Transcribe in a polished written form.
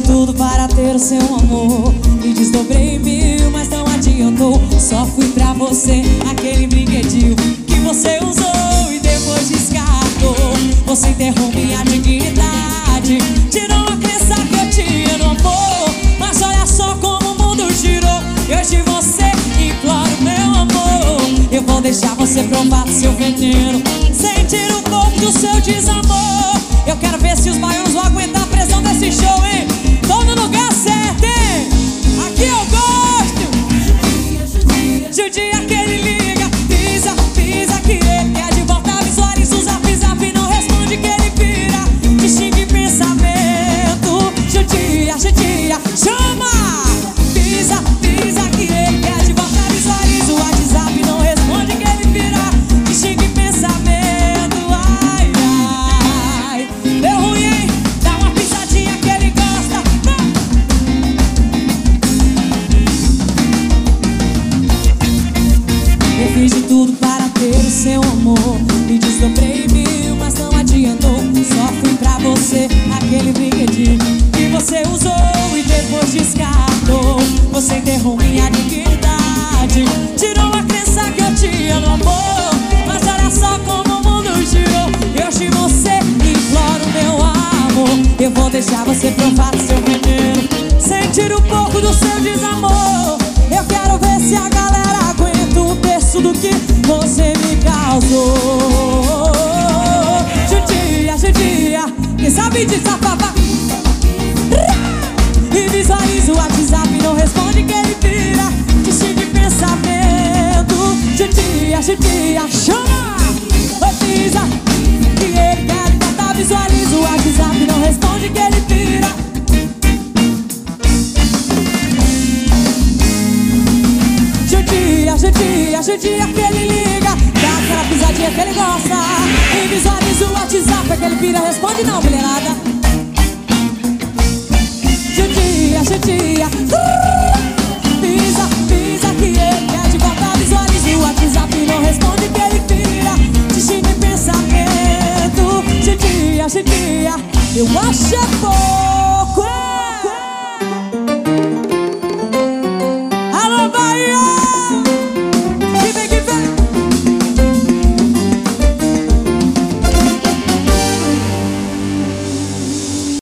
tudo para ter o seu amor. Me desdobrei mil, mas não adiantou. Só fui pra você aquele brinquedinho que você usou e depois descartou. Você enterrou minha dignidade, tirou a crença que eu tinha no amor. Mas olha só como o mundo girou, e hoje você implora o meu amor. Eu vou deixar você provar do seu veneno, sentir um pouco do seu desamor. Eu quero ver se os baianos vão aguentar a pressão desse show, hein? Tô no lugar certo, hein? Aqui eu gosto. Judia que ele liga, pisa, pisa que ele quer de volta. Visualiza o zap, zap, não responde que ele pira. Te xinga em pensamento. Judia, judia, chama. Pisa, pisa que ele quer de volta. Visualiza o WhatsApp, não responde que ele pira. Te xinga em pensamento. Ai, ai, deu ruim, hein? Dá uma pisadinha que ele gosta. Eu fiz de tudo para ter o seu amor. Me desdobrei mil, mas não adiantou. Só fui pra você aquele brinquedinho que você usou e depois descartou. Você enterrou minha dignidade, tirou a crença que eu tinha no amor. Mas olha só como o mundo girou, e hoje você implora o meu amor. Eu vou deixar você provar do seu veneno, sentir um pouco do seu desamor. Eu quero ver se a galera aguenta um terço do que você me causou. Judia, judia, quem sabe desabafar. E visualiza o WhatsApp, não responde que ele vira. Te xinga em pensamento. Judia, judia, chama. Pisa que ele quer encantar. Visualiza o WhatsApp, não responde que ele vira. Judia, judia, judia que ele liga, dá aquela pisadinha que ele gosta. E visualiza o WhatsApp que ele vira. Responde não, mulherada. Judia, judia, pisa, pisa que ele quer de volta. Visualiza o WhatsApp, não responde que ele vira. Te xinga em pensamento. Judia, judia, eu acho é bom.